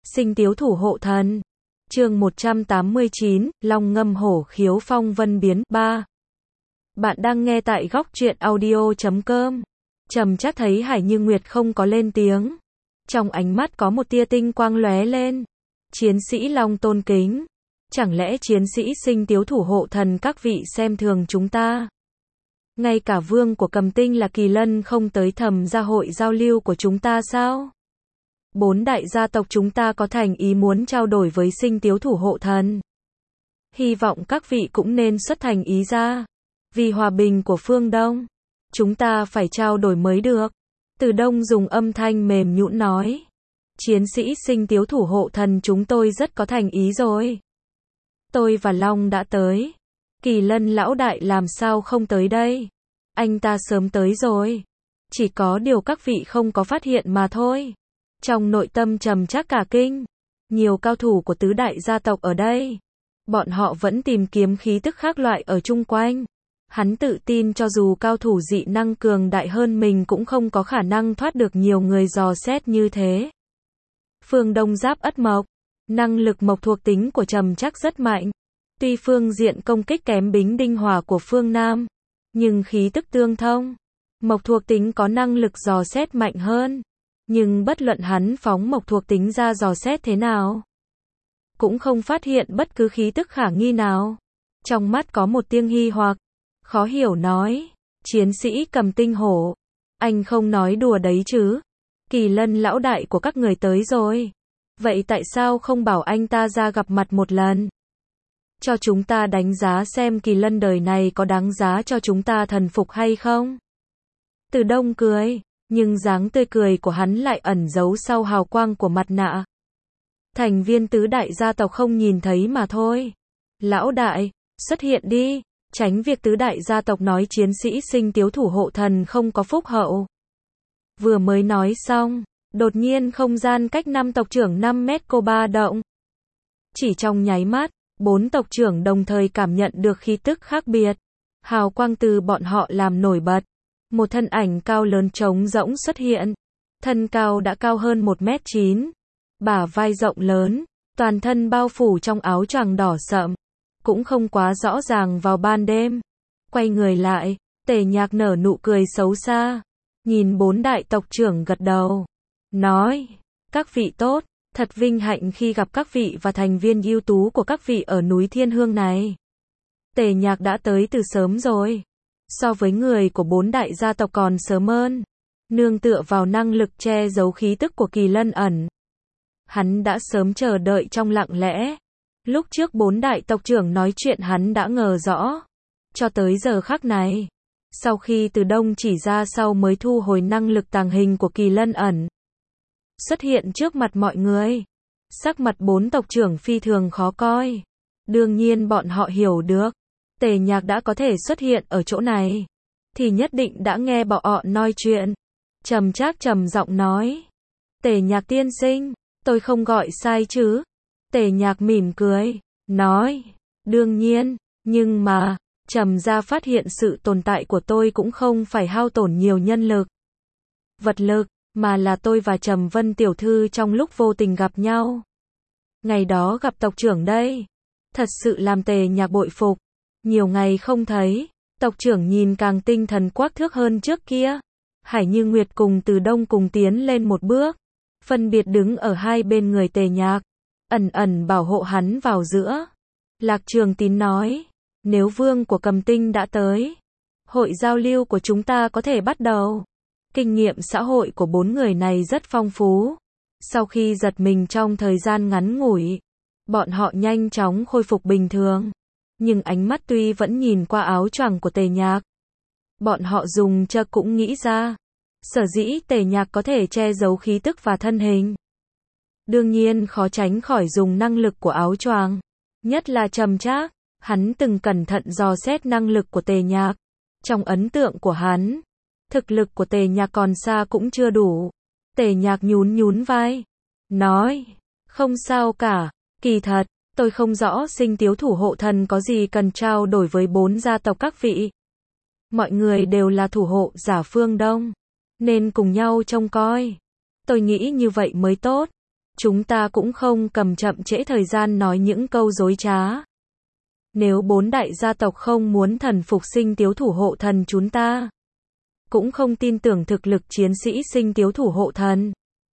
Sinh tiếu thủ hộ thần. Chương 189, Long ngâm hổ khiếu phong vân biến 3. Bạn đang nghe tại góc truyện audio.com. Trầm Trác thấy Hải Như Nguyệt không có lên tiếng. Trong ánh mắt có một tia tinh quang lóe lên. Chiến sĩ Long tôn kính. Chẳng lẽ chiến sĩ sinh tiếu thủ hộ thần các vị xem thường chúng ta? Ngay cả vương của Cầm Tinh là Kỳ Lân không tới thầm gia hội giao lưu của chúng ta sao? 4 đại gia tộc chúng ta có thành ý muốn trao đổi với sinh tiếu thủ hộ thần. Hy vọng các vị cũng nên xuất thành ý ra. Vì hòa bình của phương Đông, chúng ta phải trao đổi mới được. Từ Đông dùng âm thanh mềm nhũn nói. Chiến sĩ sinh tiếu thủ hộ thần chúng tôi rất có thành ý rồi. Tôi và Long đã tới. Kỳ Lân lão đại làm sao không tới đây? Anh ta sớm tới rồi. Chỉ có điều các vị không có phát hiện mà thôi. Trong nội tâm Trầm Trác cả kinh. Nhiều cao thủ của tứ đại gia tộc ở đây. Bọn họ vẫn tìm kiếm khí tức khác loại ở chung quanh. Hắn tự tin cho dù cao thủ dị năng cường đại hơn mình cũng không có khả năng thoát được nhiều người dò xét như thế. Phương Đông giáp ất mộc. Năng lực mộc thuộc tính của Trầm Trác rất mạnh. Tuy phương diện công kích kém Bính Đinh Hỏa của phương Nam, nhưng khí tức tương thông. Mộc thuộc tính có năng lực dò xét mạnh hơn. Nhưng bất luận hắn phóng mộc thuộc tính ra dò xét thế nào, cũng không phát hiện bất cứ khí tức khả nghi nào. Trong mắt có một tia nghi hoặc, khó hiểu nói, chiến sĩ Cầm Tinh hổ, anh không nói đùa đấy chứ? Kỳ Lân lão đại của các người tới rồi. Vậy tại sao không bảo anh ta ra gặp mặt một lần? Cho chúng ta đánh giá xem Kỳ Lân đời này có đáng giá cho chúng ta thần phục hay không? Từ Đông cười. Nhưng dáng tươi cười của hắn lại ẩn giấu sau hào quang của mặt nạ. Thành viên tứ đại gia tộc không nhìn thấy mà thôi. Lão đại, xuất hiện đi, tránh việc tứ đại gia tộc nói chiến sĩ sinh tiếu thủ hộ thần không có phúc hậu. Vừa mới nói xong, đột nhiên không gian cách 5 tộc trưởng 5 mét cô ba động. Chỉ trong nháy mắt, 4 tộc trưởng đồng thời cảm nhận được khí tức khác biệt. Hào quang từ bọn họ làm nổi bật. Một thân ảnh cao lớn trống rỗng xuất hiện. Thân cao đã cao hơn 1m9. Bả vai rộng lớn, toàn thân bao phủ trong áo choàng đỏ sậm. Cũng không quá rõ ràng vào ban đêm. Quay người lại, Tề Nhạc nở nụ cười xấu xa. Nhìn 4 đại tộc trưởng gật đầu. Nói, các vị tốt, thật vinh hạnh khi gặp các vị và thành viên ưu tú của các vị ở núi Thiên Hương này. Tề Nhạc đã tới từ sớm rồi. So với người của 4 đại gia tộc còn sớm hơn. Nương tựa vào năng lực che giấu khí tức của Kỳ Lân ẩn. Hắn đã sớm chờ đợi trong lặng lẽ. Lúc trước 4 đại tộc trưởng nói chuyện hắn đã ngờ rõ. Cho tới giờ khắc này. Sau khi Từ Đông chỉ ra sau mới thu hồi năng lực tàng hình của Kỳ Lân ẩn. Xuất hiện trước mặt mọi người. Sắc mặt 4 tộc trưởng phi thường khó coi. Đương nhiên bọn họ hiểu được. Tề Nhạc đã có thể xuất hiện ở chỗ này, thì nhất định đã nghe bọn họ nói chuyện. Trầm Trác trầm giọng nói. Tề Nhạc tiên sinh, tôi không gọi sai chứ? Tề Nhạc mỉm cười, nói. Đương nhiên, nhưng mà, Trầm gia phát hiện sự tồn tại của tôi cũng không phải hao tổn nhiều nhân lực, vật lực, mà là tôi và Trầm Vân tiểu thư trong lúc vô tình gặp nhau. Ngày đó gặp tộc trưởng đây. Thật sự làm Tề Nhạc bội phục. Nhiều ngày không thấy, tộc trưởng nhìn càng tinh thần quắc thước hơn trước kia. Hải Như Nguyệt cùng Từ Đông cùng tiến lên một bước, phân biệt đứng ở hai bên người Tề Nhạc, ẩn ẩn bảo hộ hắn vào giữa. Lạc Trường Tín nói, nếu vương của Cầm Tinh đã tới, hội giao lưu của chúng ta có thể bắt đầu. Kinh nghiệm xã hội của 4 người này rất phong phú. Sau khi giật mình trong thời gian ngắn ngủi, bọn họ nhanh chóng khôi phục bình thường. Nhưng ánh mắt tuy vẫn nhìn qua áo choàng của Tề Nhạc. Bọn họ dùng chơ cũng nghĩ ra. Sở dĩ Tề Nhạc có thể che giấu khí tức và thân hình. Đương nhiên khó tránh khỏi dùng năng lực của áo choàng. Nhất là Trầm Trác. Hắn từng cẩn thận dò xét năng lực của Tề Nhạc. Trong ấn tượng của hắn, thực lực của Tề Nhạc còn xa cũng chưa đủ. Tề Nhạc nhún nhún vai. Nói, không sao cả, kỳ thật. Tôi không rõ sinh tiếu thủ hộ thần có gì cần trao đổi với 4 gia tộc các vị. Mọi người đều là thủ hộ giả phương Đông, nên cùng nhau trông coi. Tôi nghĩ như vậy mới tốt. chúng ta cũng không cầm chậm trễ thời gian nói những câu dối trá. Nếu 4 đại gia tộc không muốn thần phục Sinh Tiếu thủ hộ thần chúng ta, cũng không tin tưởng thực lực chiến sĩ Sinh Tiếu thủ hộ thần.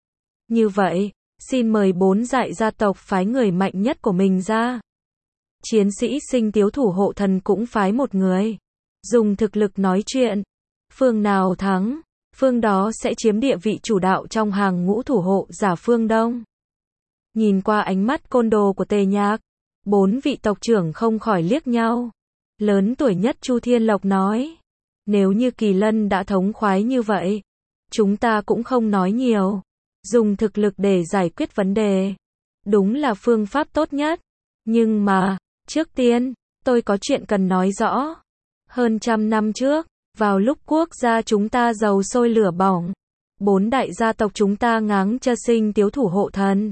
Như vậy, xin mời 4 đại gia tộc phái người mạnh nhất của mình ra. Chiến sĩ Sinh Tiếu thủ hộ thần cũng phái một người. Dùng thực lực nói chuyện. Phương nào thắng, phương đó sẽ chiếm địa vị chủ đạo trong hàng ngũ thủ hộ giả phương Đông. Nhìn qua ánh mắt côn đồ của Tề Nhạc, 4 vị tộc trưởng không khỏi liếc nhau. Lớn tuổi nhất Chu Thiên Lộc nói, nếu như Kỳ Lân đã thống khoái như vậy, chúng ta cũng không nói nhiều. Dùng thực lực để giải quyết vấn đề, đúng là phương pháp tốt nhất. Nhưng mà, trước tiên, tôi có chuyện cần nói rõ. Hơn 100 năm trước, vào lúc quốc gia chúng ta dầu sôi lửa bỏng, 4 đại gia tộc chúng ta ngáng chân Sinh Tiếu thủ hộ thần,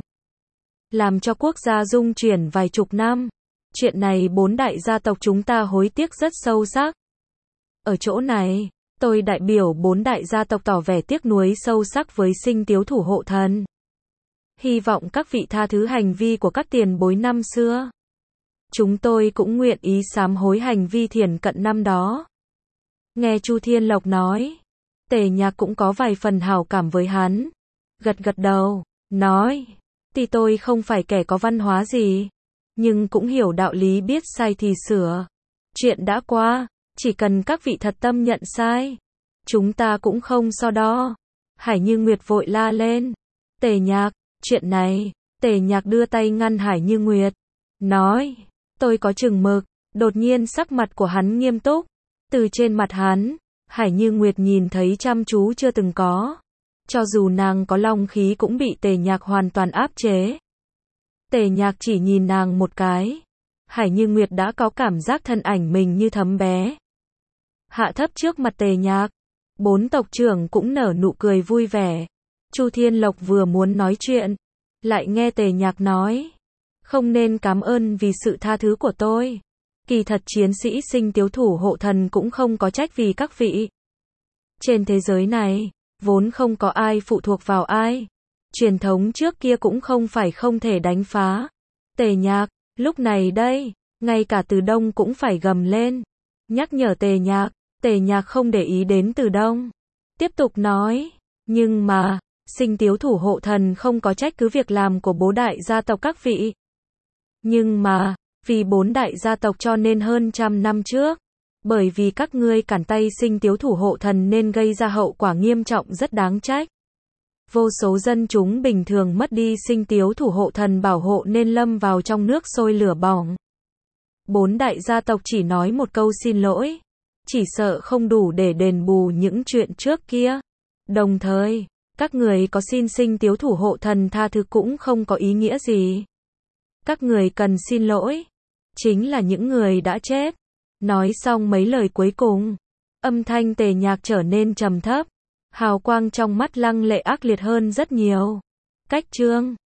làm cho quốc gia rung chuyển vài chục năm. Chuyện này 4 đại gia tộc chúng ta hối tiếc rất sâu sắc. Ở chỗ này, tôi đại biểu 4 đại gia tộc tỏ vẻ tiếc nuối sâu sắc với Sinh Tiếu thủ hộ thần. Hy vọng các vị tha thứ hành vi của các tiền bối năm xưa. Chúng tôi cũng nguyện ý sám hối hành vi thiển cận năm đó. Nghe Chu Thiên Lộc nói, Tề Nhạc cũng có vài phần hảo cảm với hắn. Gật gật đầu, nói, tuy tôi không phải kẻ có văn hóa gì, nhưng cũng hiểu đạo lý biết sai thì sửa. Chuyện đã qua, chỉ cần các vị thật tâm nhận sai, chúng ta cũng không so đo. Hải Như Nguyệt vội la lên, Tề Nhạc, chuyện này. Tề Nhạc đưa tay ngăn Hải Như Nguyệt, nói, tôi có chừng mực. Đột nhiên sắc mặt của hắn nghiêm túc. Từ trên mặt hắn, Hải Như Nguyệt nhìn thấy chăm chú chưa từng có. Cho dù nàng có long khí cũng bị Tề Nhạc hoàn toàn áp chế. Tề Nhạc chỉ nhìn nàng một cái. Hải Như Nguyệt đã có cảm giác thân ảnh mình như thấm bé. Hạ thấp trước mặt Tề Nhạc. 4 tộc trưởng cũng nở nụ cười vui vẻ. Chu Thiên Lộc vừa muốn nói chuyện, lại nghe Tề Nhạc nói, không nên cảm ơn vì sự tha thứ của tôi. Kỳ thật chiến sĩ Sinh Tiếu thủ hộ thần cũng không có trách vì các vị. Trên thế giới này, vốn không có ai phụ thuộc vào ai. Truyền thống trước kia cũng không phải không thể đánh phá. Tề Nhạc, lúc này đây, ngay cả Từ Đông cũng phải gầm lên. Nhắc nhở Tề Nhạc không để ý đến Từ Đông. Tiếp tục nói, nhưng mà, Sinh Tiếu thủ hộ thần không có trách cứ việc làm của 4 đại gia tộc các vị. Nhưng mà, vì 4 đại gia tộc cho nên hơn 100 năm trước, bởi vì các ngươi cản tay Sinh Tiếu thủ hộ thần nên gây ra hậu quả nghiêm trọng rất đáng trách. Vô số dân chúng bình thường mất đi Sinh Tiếu thủ hộ thần bảo hộ nên lâm vào trong nước sôi lửa bỏng. 4 đại gia tộc chỉ nói một câu xin lỗi, chỉ sợ không đủ để đền bù những chuyện trước kia. Đồng thời, các người có xin Sinh Tiếu thủ hộ thần tha thứ cũng không có ý nghĩa gì. Các người cần xin lỗi, chính là những người đã chết. Nói xong mấy lời cuối cùng, âm thanh Tề Nhạc trở nên trầm thấp, hào quang trong mắt lăng lệ ác liệt hơn rất nhiều. Cách chương